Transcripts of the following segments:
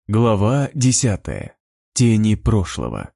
Глава 10. Тени прошлого.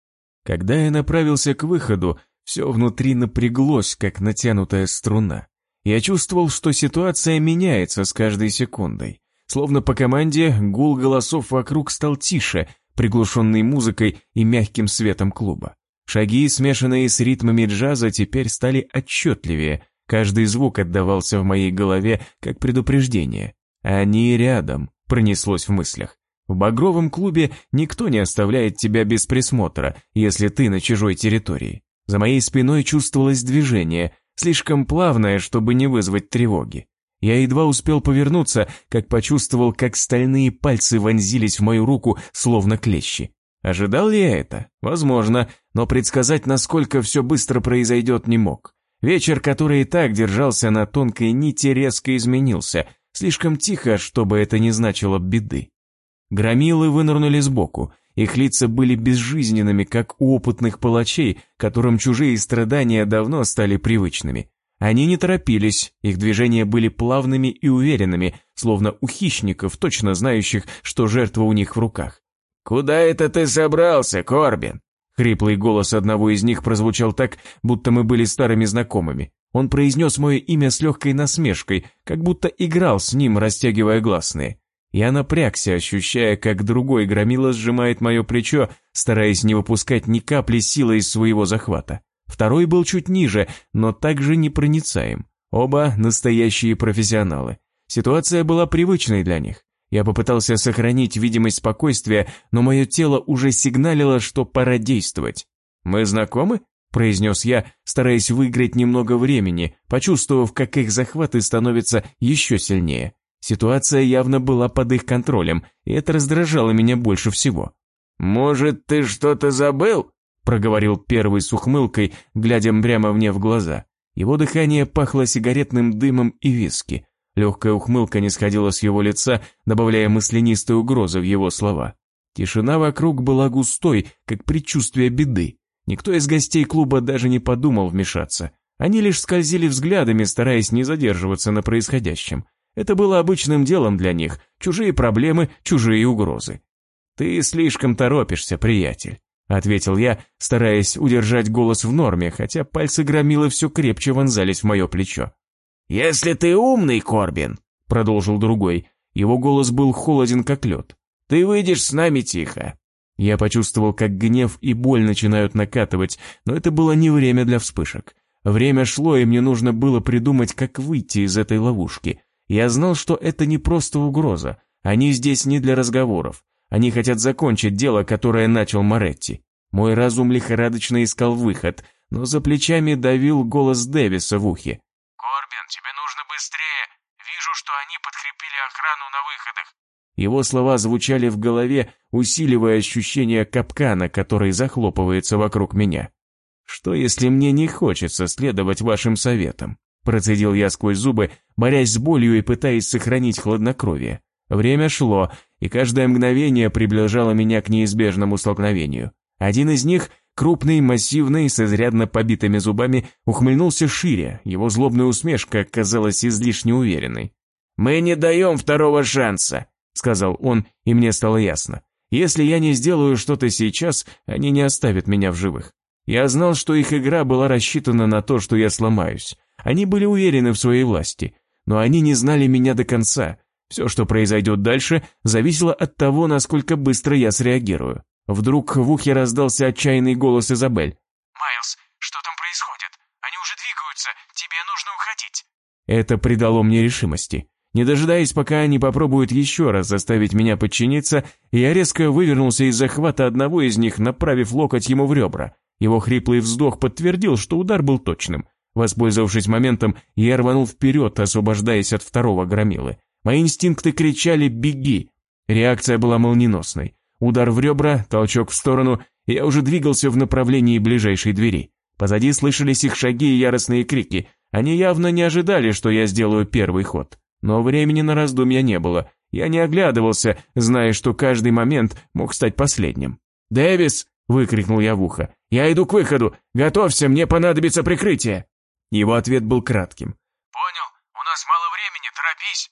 Когда я направился к выходу, все внутри напряглось, как натянутая струна. Я чувствовал, что ситуация меняется с каждой секундой. Словно по команде гул голосов вокруг стал тише, приглушенный музыкой и мягким светом клуба. Шаги, смешанные с ритмами джаза, теперь стали отчетливее. Каждый звук отдавался в моей голове, как предупреждение. «Они рядом», пронеслось в мыслях. В багровом клубе никто не оставляет тебя без присмотра, если ты на чужой территории. За моей спиной чувствовалось движение, слишком плавное, чтобы не вызвать тревоги. Я едва успел повернуться, как почувствовал, как стальные пальцы вонзились в мою руку, словно клещи. Ожидал ли я это? Возможно, но предсказать, насколько все быстро произойдет, не мог. Вечер, который и так держался на тонкой нити, резко изменился, слишком тихо, чтобы это не значило беды. Громилы вынырнули сбоку, их лица были безжизненными, как у опытных палачей, которым чужие страдания давно стали привычными. Они не торопились, их движения были плавными и уверенными, словно у хищников, точно знающих, что жертва у них в руках. «Куда это ты собрался, Корбин?» Хриплый голос одного из них прозвучал так, будто мы были старыми знакомыми. Он произнес мое имя с легкой насмешкой, как будто играл с ним, растягивая гласные. Я напрягся, ощущая, как другой громила сжимает мое плечо, стараясь не выпускать ни капли силы из своего захвата. Второй был чуть ниже, но также непроницаем. Оба настоящие профессионалы. Ситуация была привычной для них. Я попытался сохранить видимость спокойствия, но мое тело уже сигналило, что пора действовать. «Мы знакомы?» – произнес я, стараясь выиграть немного времени, почувствовав, как их захваты становятся еще сильнее. Ситуация явно была под их контролем, и это раздражало меня больше всего. «Может, ты что-то забыл?» – проговорил первый с ухмылкой, глядя прямо мне в глаза. Его дыхание пахло сигаретным дымом и виски. Легкая ухмылка не сходила с его лица, добавляя маслянистой угрозы в его слова. Тишина вокруг была густой, как предчувствие беды. Никто из гостей клуба даже не подумал вмешаться. Они лишь скользили взглядами, стараясь не задерживаться на происходящем. Это было обычным делом для них, чужие проблемы, чужие угрозы. «Ты слишком торопишься, приятель», — ответил я, стараясь удержать голос в норме, хотя пальцы громилы все крепче вонзались в мое плечо. «Если ты умный, Корбин», — продолжил другой, его голос был холоден, как лед, — «ты выйдешь с нами тихо». Я почувствовал, как гнев и боль начинают накатывать, но это было не время для вспышек. Время шло, и мне нужно было придумать, как выйти из этой ловушки. Я знал, что это не просто угроза. Они здесь не для разговоров. Они хотят закончить дело, которое начал Моретти. Мой разум лихорадочно искал выход, но за плечами давил голос Дэвиса в ухе. «Корбин, тебе нужно быстрее. Вижу, что они подкрепили охрану на выходах». Его слова звучали в голове, усиливая ощущение капкана, который захлопывается вокруг меня. «Что, если мне не хочется следовать вашим советам?» Процедил я сквозь зубы, борясь с болью и пытаясь сохранить хладнокровие. Время шло, и каждое мгновение приближало меня к неизбежному столкновению. Один из них, крупный, массивный, с изрядно побитыми зубами, ухмыльнулся шире, его злобная усмешка казалась излишне уверенной. «Мы не даем второго шанса», — сказал он, и мне стало ясно. «Если я не сделаю что-то сейчас, они не оставят меня в живых». Я знал, что их игра была рассчитана на то, что я сломаюсь. Они были уверены в своей власти, но они не знали меня до конца. Все, что произойдет дальше, зависело от того, насколько быстро я среагирую. Вдруг в ухе раздался отчаянный голос Изабель. «Майлз, что там происходит? Они уже двигаются, тебе нужно уходить». Это придало мне решимости. Не дожидаясь, пока они попробуют еще раз заставить меня подчиниться, я резко вывернулся из захвата одного из них, направив локоть ему в ребра. Его хриплый вздох подтвердил, что удар был точным. Воспользовавшись моментом, я рванул вперед, освобождаясь от второго громилы. Мои инстинкты кричали «беги!». Реакция была молниеносной. Удар в ребра, толчок в сторону, и я уже двигался в направлении ближайшей двери. Позади слышались их шаги и яростные крики. Они явно не ожидали, что я сделаю первый ход. Но времени на раздумья не было. Я не оглядывался, зная, что каждый момент мог стать последним. «Дэвис!» – выкрикнул я в ухо. «Я иду к выходу! Готовься, мне понадобится прикрытие!» Его ответ был кратким. «Понял, у нас мало времени, торопись!»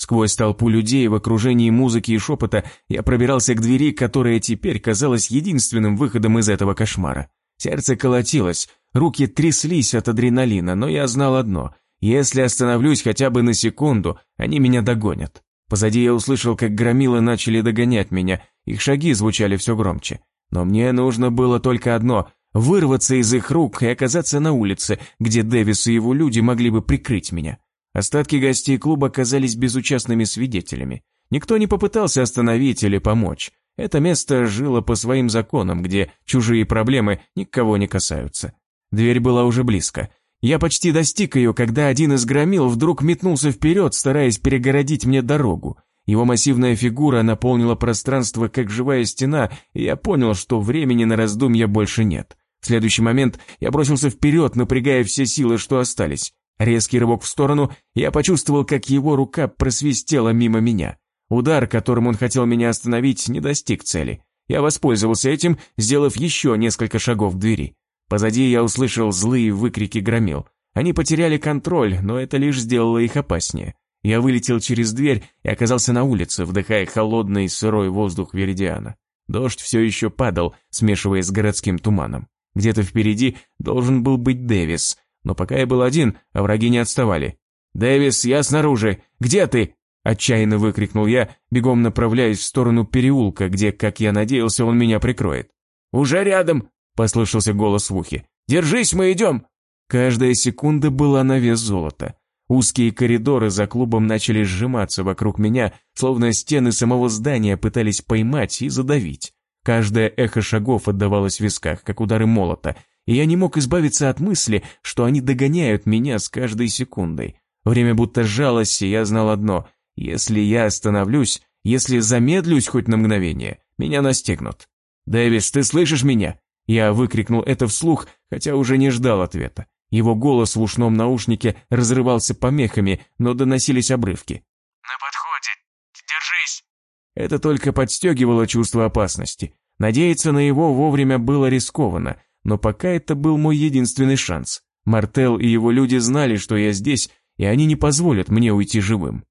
Сквозь толпу людей в окружении музыки и шепота я пробирался к двери, которая теперь казалась единственным выходом из этого кошмара. Сердце колотилось, руки тряслись от адреналина, но я знал одно – если остановлюсь хотя бы на секунду, они меня догонят. Позади я услышал, как громилы начали догонять меня, их шаги звучали все громче. Но мне нужно было только одно – вырваться из их рук и оказаться на улице, где Дэвис и его люди могли бы прикрыть меня. Остатки гостей клуба оказались безучастными свидетелями. Никто не попытался остановить или помочь. Это место жило по своим законам, где чужие проблемы никого не касаются. Дверь была уже близко. Я почти достиг ее, когда один из громил вдруг метнулся вперед, стараясь перегородить мне дорогу. Его массивная фигура наполнила пространство, как живая стена, и я понял, что времени на раздумья больше нет. В следующий момент я бросился вперед, напрягая все силы, что остались. Резкий рывок в сторону, и я почувствовал, как его рука просвистела мимо меня. Удар, которым он хотел меня остановить, не достиг цели. Я воспользовался этим, сделав еще несколько шагов к двери. Позади я услышал злые выкрики громил. Они потеряли контроль, но это лишь сделало их опаснее. Я вылетел через дверь и оказался на улице, вдыхая холодный сырой воздух Веридиана. Дождь все еще падал, смешиваясь с городским туманом. Где-то впереди должен был быть Дэвис, но пока я был один, а враги не отставали. «Дэвис, я снаружи! Где ты?» – отчаянно выкрикнул я, бегом направляясь в сторону переулка, где, как я надеялся, он меня прикроет. «Уже рядом!» – послышался голос в ухе. «Держись, мы идем!» Каждая секунда была на вес золота. Узкие коридоры за клубом начали сжиматься вокруг меня, словно стены самого здания пытались поймать и задавить. Каждое эхо шагов отдавалось в висках, как удары молота, и я не мог избавиться от мысли, что они догоняют меня с каждой секундой. Время будто сжалось, и я знал одно – если я остановлюсь, если замедлюсь хоть на мгновение, меня настигнут. «Дэвис, ты слышишь меня?» Я выкрикнул это вслух, хотя уже не ждал ответа. Его голос в ушном наушнике разрывался помехами, но доносились обрывки. «На подходе. Держись!» Это только подстегивало чувство опасности. Надеяться на его вовремя было рискованно, но пока это был мой единственный шанс. Мартел и его люди знали, что я здесь, и они не позволят мне уйти живым.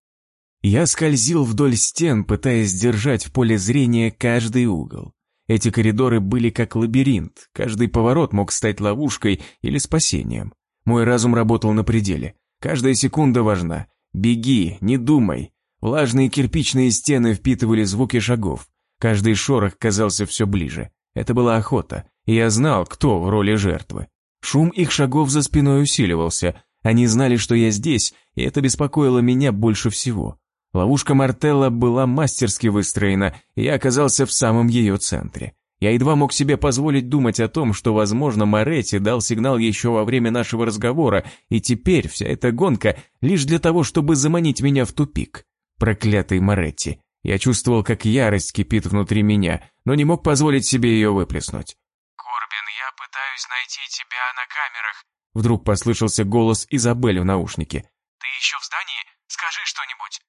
Я скользил вдоль стен, пытаясь держать в поле зрения каждый угол. Эти коридоры были как лабиринт, каждый поворот мог стать ловушкой или спасением. Мой разум работал на пределе. Каждая секунда важна. Беги, не думай. Влажные кирпичные стены впитывали звуки шагов. Каждый шорох казался все ближе. Это была охота, и я знал, кто в роли жертвы. Шум их шагов за спиной усиливался. Они знали, что я здесь, и это беспокоило меня больше всего. Ловушка Мартелла была мастерски выстроена, и я оказался в самом ее центре. Я едва мог себе позволить думать о том, что, возможно, Моретти дал сигнал еще во время нашего разговора, и теперь вся эта гонка лишь для того, чтобы заманить меня в тупик. Проклятый Моретти. Я чувствовал, как ярость кипит внутри меня, но не мог позволить себе ее выплеснуть. «Корбин, я пытаюсь найти тебя на камерах». Вдруг послышался голос Изабель в наушнике. «Ты еще в здании? Скажи что-нибудь».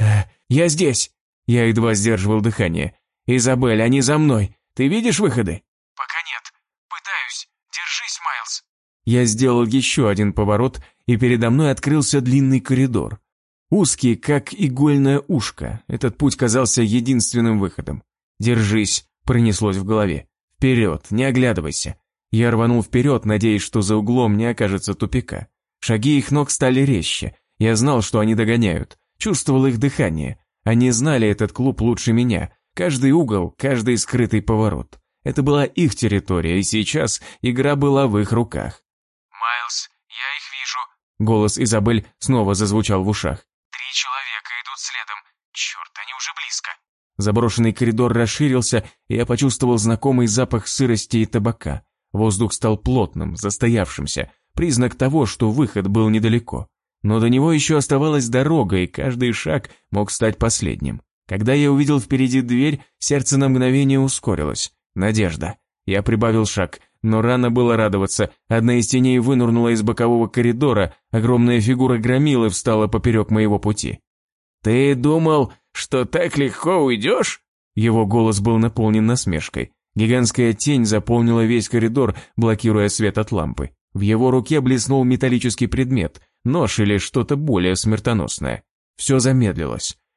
«Я здесь!» Я едва сдерживал дыхание. «Изабель, они за мной! Ты видишь выходы?» «Пока нет. Пытаюсь. Держись, Майлз». Я сделал еще один поворот, и передо мной открылся длинный коридор. Узкий, как игольное ушко, этот путь казался единственным выходом. «Держись!» – пронеслось в голове. «Вперед, не оглядывайся!» Я рванул вперед, надеясь, что за углом не окажется тупика. Шаги их ног стали резче. Я знал, что они догоняют. Чувствовал их дыхание. Они знали этот клуб лучше меня. Каждый угол, каждый скрытый поворот. Это была их территория, и сейчас игра была в их руках. «Майлз, я их вижу». Голос Изабель снова зазвучал в ушах. 3 человека идут следом. Черт, они уже близко». Заброшенный коридор расширился, и я почувствовал знакомый запах сырости и табака. Воздух стал плотным, застоявшимся, признак того, что выход был недалеко. Но до него еще оставалась дорога, и каждый шаг мог стать последним. Когда я увидел впереди дверь, сердце на мгновение ускорилось. Надежда. Я прибавил шаг, но рано было радоваться. Одна из теней вынырнула из бокового коридора, огромная фигура громилы встала поперек моего пути. «Ты думал, что так легко уйдешь?» Его голос был наполнен насмешкой. Гигантская тень заполнила весь коридор, блокируя свет от лампы. В его руке блеснул металлический предмет, нож или что-то более смертоносное. Все замедлилось.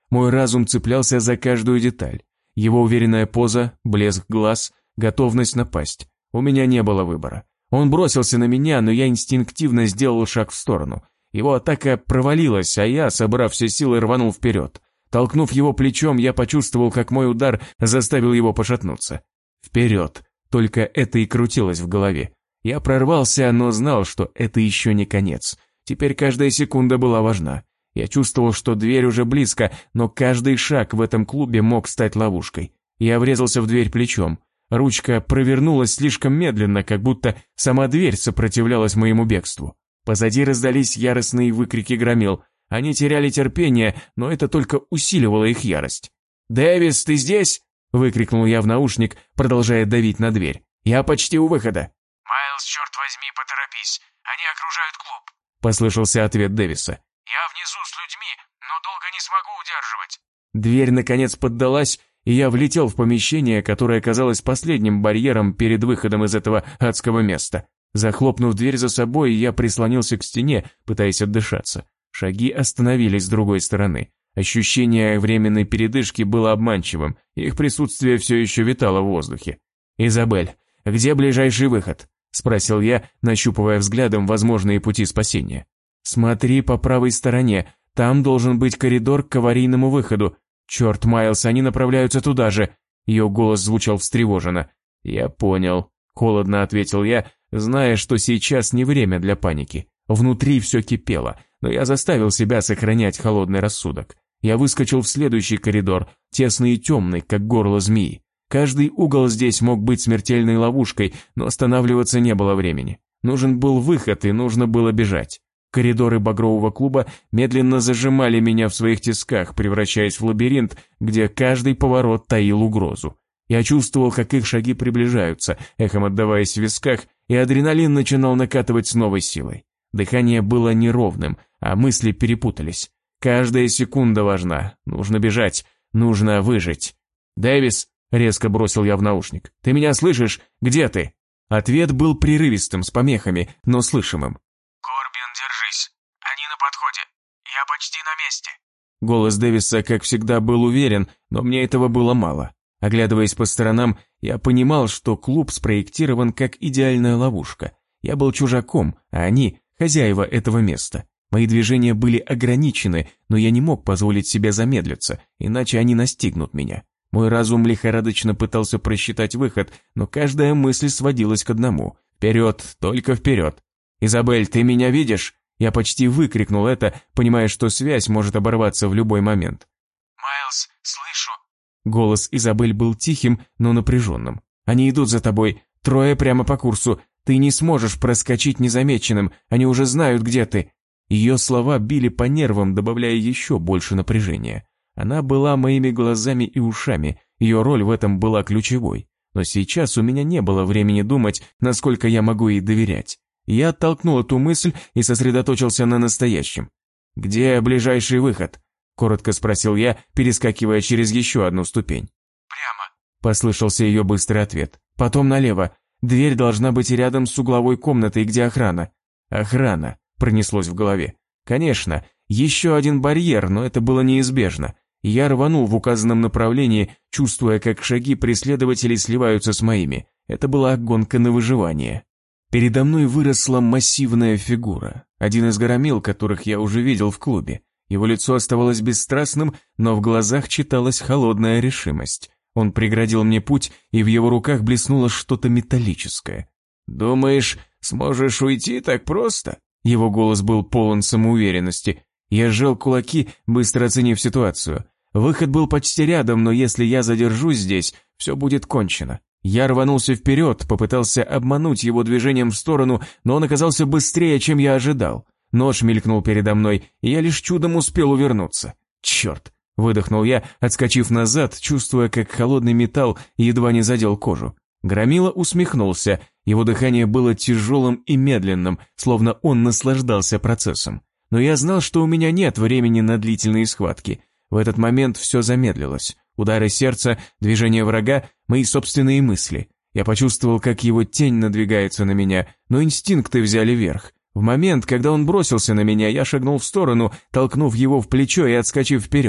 Мой разум цеплялся за каждую деталь. Его уверенная поза, блеск глаз, готовность напасть. У меня не было выбора. Он бросился на меня, но я инстинктивно сделал шаг в сторону. Его атака провалилась, а я, собрав все силы, рванул вперед. Толкнув его плечом, я почувствовал, как мой удар заставил его пошатнуться. Вперед. Только это и крутилось в голове. Я прорвался, но знал, что это еще не конец. Теперь каждая секунда была важна. Я чувствовал, что дверь уже близко, но каждый шаг в этом клубе мог стать ловушкой. Я врезался в дверь плечом. Ручка провернулась слишком медленно, как будто сама дверь сопротивлялась моему бегству. Позади раздались яростные выкрики громил. Они теряли терпение, но это только усиливало их ярость. «Дэвис, ты здесь?» – выкрикнул я в наушник, продолжая давить на дверь. «Я почти у выхода». «Майлз, черт возьми, поторопись. Они окружают клуб», – послышался ответ Дэвиса. «Я внизу с людьми, но долго не смогу удерживать». Дверь наконец поддалась, и я влетел в помещение, которое казалось последним барьером перед выходом из этого адского места. Захлопнув дверь за собой, я прислонился к стене, пытаясь отдышаться. Шаги остановились с другой стороны. Ощущение временной передышки было обманчивым, их присутствие все еще витало в воздухе. «Изабель, где ближайший выход?» – спросил я, нащупывая взглядом возможные пути спасения. «Смотри по правой стороне, там должен быть коридор к аварийному выходу. Черт, Майлз, они направляются туда же!» Ее голос звучал встревоженно. «Я понял», – холодно ответил я, зная, что сейчас не время для паники. Внутри все кипело, но я заставил себя сохранять холодный рассудок. Я выскочил в следующий коридор, тесный и темный, как горло змеи. Каждый угол здесь мог быть смертельной ловушкой, но останавливаться не было времени. Нужен был выход, и нужно было бежать. Коридоры багрового клуба медленно зажимали меня в своих тисках, превращаясь в лабиринт, где каждый поворот таил угрозу. Я чувствовал, как их шаги приближаются, эхом отдаваясь в висках, и адреналин начинал накатывать с новой силой. Дыхание было неровным, а мысли перепутались. Каждая секунда важна. Нужно бежать, нужно выжить. «Дэвис», — резко бросил я в наушник, — «ты меня слышишь? Где ты?» Ответ был прерывистым, с помехами, но слышимым. «Корбин, держись. Они на подходе. Я почти на месте». Голос Дэвиса, как всегда, был уверен, но мне этого было мало. Оглядываясь по сторонам, я понимал, что клуб спроектирован как идеальная ловушка. Я был чужаком, а они – хозяева этого места. Мои движения были ограничены, но я не мог позволить себе замедлиться, иначе они настигнут меня. Мой разум лихорадочно пытался просчитать выход, но каждая мысль сводилась к одному – вперед, только вперед. «Изабель, ты меня видишь?» Я почти выкрикнул это, понимая, что связь может оборваться в любой момент. «Майлз, слышу». Голос Изабель был тихим, но напряженным. «Они идут за тобой. 3 прямо по курсу. Ты не сможешь проскочить незамеченным. Они уже знают, где ты». Ее слова били по нервам, добавляя еще больше напряжения. Она была моими глазами и ушами. Ее роль в этом была ключевой. Но сейчас у меня не было времени думать, насколько я могу ей доверять. Я оттолкнул эту мысль и сосредоточился на настоящем. «Где ближайший выход?» – коротко спросил я, перескакивая через еще одну ступень. «Прямо», – послышался ее быстрый ответ. «Потом налево. Дверь должна быть рядом с угловой комнатой, где охрана». «Охрана», – пронеслось в голове. «Конечно, еще один барьер, но это было неизбежно». Я рванул в указанном направлении, чувствуя, как шаги преследователей сливаются с моими. Это была гонка на выживание. Передо мной выросла массивная фигура, один из громил, которых я уже видел в клубе. Его лицо оставалось бесстрастным, но в глазах читалась холодная решимость. Он преградил мне путь, и в его руках блеснуло что-то металлическое. «Думаешь, сможешь уйти так просто?» Его голос был полон самоуверенности. Я сжал кулаки, быстро оценив ситуацию. Выход был почти рядом, но если я задержусь здесь, все будет кончено. Я рванулся вперед, попытался обмануть его движением в сторону, но он оказался быстрее, чем я ожидал. Нож мелькнул передо мной, и я лишь чудом успел увернуться. «Черт!» – выдохнул я, отскочив назад, чувствуя, как холодный металл едва не задел кожу. Громила усмехнулся, его дыхание было тяжелым и медленным, словно он наслаждался процессом. Но я знал, что у меня нет времени на длительные схватки. В этот момент все замедлилось. Удары сердца, движения врага, мои собственные мысли. Я почувствовал, как его тень надвигается на меня, но инстинкты взяли верх. В момент, когда он бросился на меня, я шагнул в сторону, толкнув его в плечо и отскочив вперед.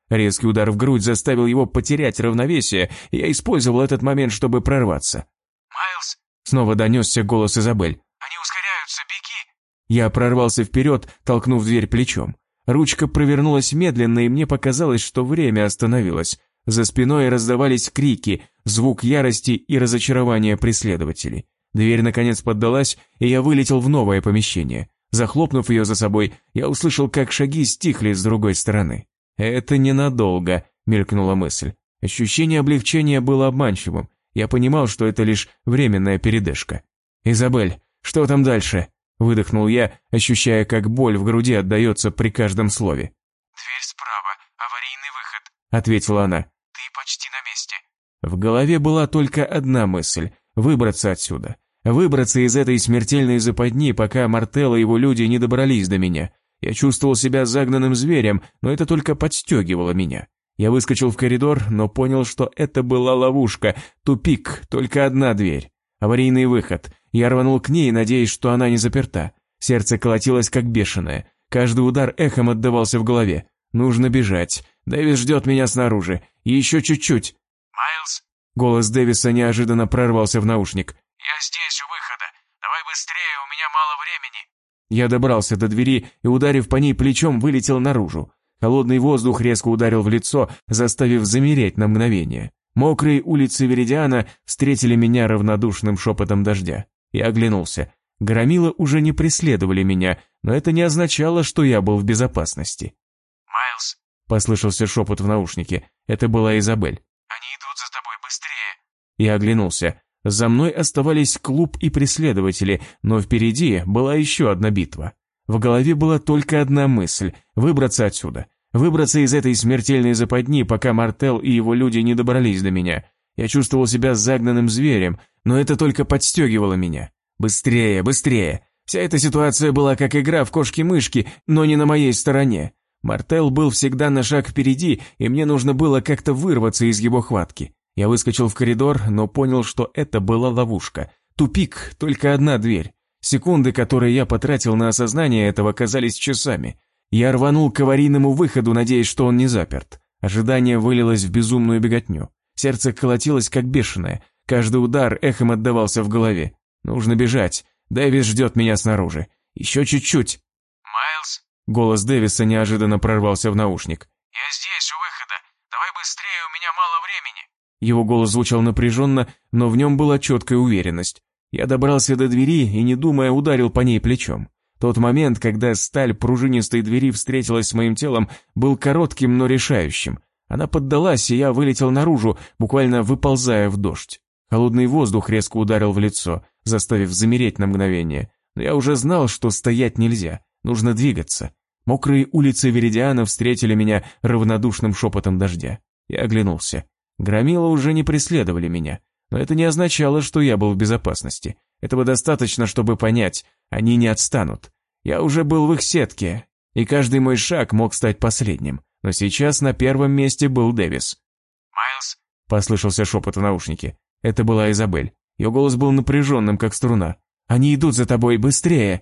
Резкий удар в грудь заставил его потерять равновесие, и я использовал этот момент, чтобы прорваться. «Майлз!» Снова донесся голос Изабель. «Они ускоряются, беги!» Я прорвался вперед, толкнув дверь плечом. Ручка провернулась медленно, и мне показалось, что время остановилось. За спиной раздавались крики, звук ярости и разочарования преследователей. Дверь наконец поддалась, и я вылетел в новое помещение. Захлопнув ее за собой, я услышал, как шаги стихли с другой стороны. «Это ненадолго», — мелькнула мысль. Ощущение облегчения было обманчивым. Я понимал, что это лишь временная передышка. «Изабель, что там дальше?» — выдохнул я, ощущая, как боль в груди отдается при каждом слове. «Дверь справа, аварийный выход», — ответила она. «Ты почти на месте». В голове была только одна мысль — выбраться отсюда. Выбраться из этой смертельной западни, пока Мартел и его люди не добрались до меня. Я чувствовал себя загнанным зверем, но это только подстегивало меня. Я выскочил в коридор, но понял, что это была ловушка, тупик, только одна дверь. Аварийный выход. Я рванул к ней, надеясь, что она не заперта. Сердце колотилось как бешеное. Каждый удар эхом отдавался в голове. Нужно бежать. Дэвис ждет меня снаружи. Еще чуть-чуть. «Майлз!» Голос Дэвиса неожиданно прорвался в наушник. «Я здесь, у выхода. Давай быстрее, у меня мало времени». Я добрался до двери и, ударив по ней плечом, вылетел наружу. Холодный воздух резко ударил в лицо, заставив замереть на мгновение. Мокрые улицы Веридиана встретили меня равнодушным шепотом дождя. Я оглянулся. Громилы уже не преследовали меня, но это не означало, что я был в безопасности. «Майлз!» — послышался шепот в наушнике. Это была Изабель. «Они идут за тобой, быстрее!» Я оглянулся. За мной оставались клуб и преследователи, но впереди была еще одна битва. В голове была только одна мысль – выбраться отсюда. Выбраться из этой смертельной западни, пока Мартел и его люди не добрались до меня. Я чувствовал себя загнанным зверем, но это только подстегивало меня. Быстрее, быстрее. Вся эта ситуация была как игра в кошки-мышки, но не на моей стороне. Мартел был всегда на шаг впереди, и мне нужно было как-то вырваться из его хватки. Я выскочил в коридор, но понял, что это была ловушка. Тупик, только одна дверь. Секунды, которые я потратил на осознание этого, казались часами. Я рванул к аварийному выходу, надеясь, что он не заперт. Ожидание вылилось в безумную беготню. Сердце колотилось, как бешеное. Каждый удар эхом отдавался в голове. Нужно бежать. Дэвис ждет меня снаружи. Еще чуть-чуть. «Майлз!» Голос Дэвиса неожиданно прорвался в наушник. «Я здесь, у выхода. Давай быстрее, у меня мало времени». Его голос звучал напряженно, но в нем была четкая уверенность. Я добрался до двери и, не думая, ударил по ней плечом. Тот момент, когда сталь пружинистой двери встретилась с моим телом, был коротким, но решающим. Она поддалась, и я вылетел наружу, буквально выползая в дождь. Холодный воздух резко ударил в лицо, заставив замереть на мгновение. Но я уже знал, что стоять нельзя, нужно двигаться. Мокрые улицы Веридиана встретили меня равнодушным шепотом дождя. Я оглянулся. Громилы уже не преследовали меня, но это не означало, что я был в безопасности. Этого достаточно, чтобы понять, они не отстанут. Я уже был в их сетке, и каждый мой шаг мог стать последним, но сейчас на первом месте был Дэвис. «Майлз!» — послышался шепот в наушнике. Это была Изабель. Ее голос был напряженным, как струна. «Они идут за тобой, быстрее!»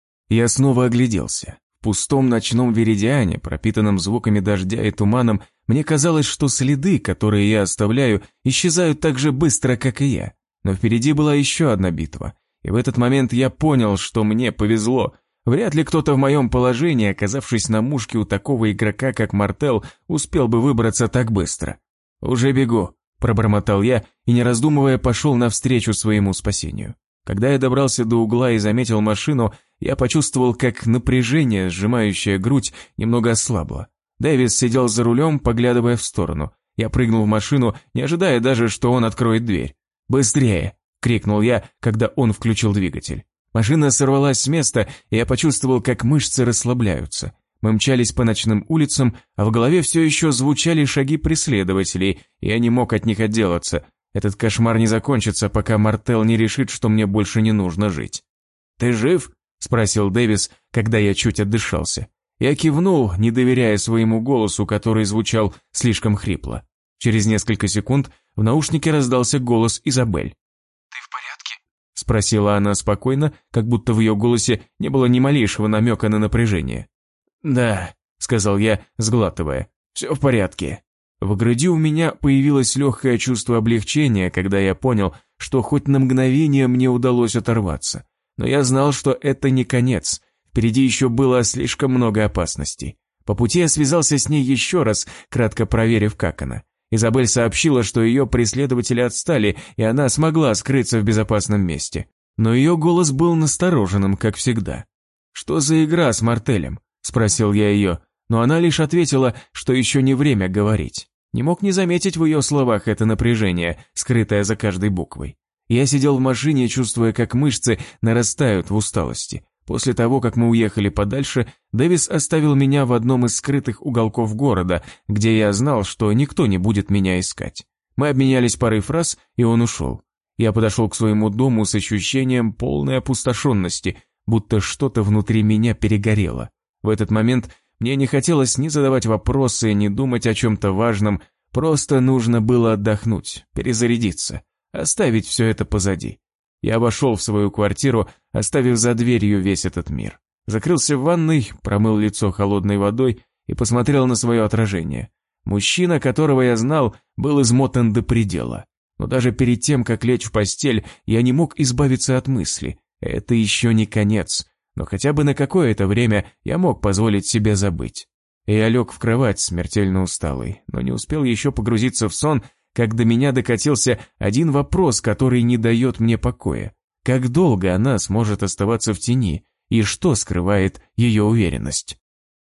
Я снова огляделся. В пустом ночном Веридиане, пропитанном звуками дождя и туманом, мне казалось, что следы, которые я оставляю, исчезают так же быстро, как и я. Но впереди была еще одна битва. И в этот момент я понял, что мне повезло. Вряд ли кто-то в моем положении, оказавшись на мушке у такого игрока, как Мартел, успел бы выбраться так быстро. «Уже бегу», – пробормотал я и, не раздумывая, пошел навстречу своему спасению. Когда я добрался до угла и заметил машину, я почувствовал, как напряжение, сжимающее грудь, немного ослабло. Дэвис сидел за рулем, поглядывая в сторону. Я прыгнул в машину, не ожидая даже, что он откроет дверь. «Быстрее!» – крикнул я, когда он включил двигатель. Машина сорвалась с места, и я почувствовал, как мышцы расслабляются. Мы мчались по ночным улицам, а в голове все еще звучали шаги преследователей, и я не мог от них отделаться. Этот кошмар не закончится, пока Мартел не решит, что мне больше не нужно жить. «Ты жив?» – спросил Дэвис, когда я чуть отдышался. Я кивнул, не доверяя своему голосу, который звучал слишком хрипло. Через несколько секунд в наушнике раздался голос Изабель. «Ты в порядке?» – спросила она спокойно, как будто в ее голосе не было ни малейшего намека на напряжение. «Да», – сказал я, сглатывая. Все в порядке». В груди у меня появилось легкое чувство облегчения, когда я понял, что хоть на мгновение мне удалось оторваться. Но я знал, что это не конец. Впереди еще было слишком много опасностей. По пути я связался с ней еще раз, кратко проверив, как она. Изабель сообщила, что ее преследователи отстали, и она смогла скрыться в безопасном месте. Но ее голос был настороженным, как всегда. «Что за игра с Мартелем?» – спросил я ее, но она лишь ответила, что еще не время говорить. Не мог не заметить в ее словах это напряжение, скрытое за каждой буквой. Я сидел в машине, чувствуя, как мышцы нарастают в усталости. После того, как мы уехали подальше, Дэвис оставил меня в одном из скрытых уголков города, где я знал, что никто не будет меня искать. Мы обменялись парой фраз, и он ушел. Я подошел к своему дому с ощущением полной опустошенности, будто что-то внутри меня перегорело. В этот момент мне не хотелось ни задавать вопросы, ни думать о чем-то важном, просто нужно было отдохнуть, перезарядиться, оставить все это позади. Я вошел в свою квартиру, оставив за дверью весь этот мир. Закрылся в ванной, промыл лицо холодной водой и посмотрел на свое отражение. Мужчина, которого я знал, был измотан до предела. Но даже перед тем, как лечь в постель, я не мог избавиться от мысли. Это еще не конец, но хотя бы на какое-то время я мог позволить себе забыть. Я лег в кровать, смертельно усталый, но не успел еще погрузиться в сон, как до меня докатился один вопрос, который не дает мне покоя. Как долго она сможет оставаться в тени, и что скрывает ее уверенность?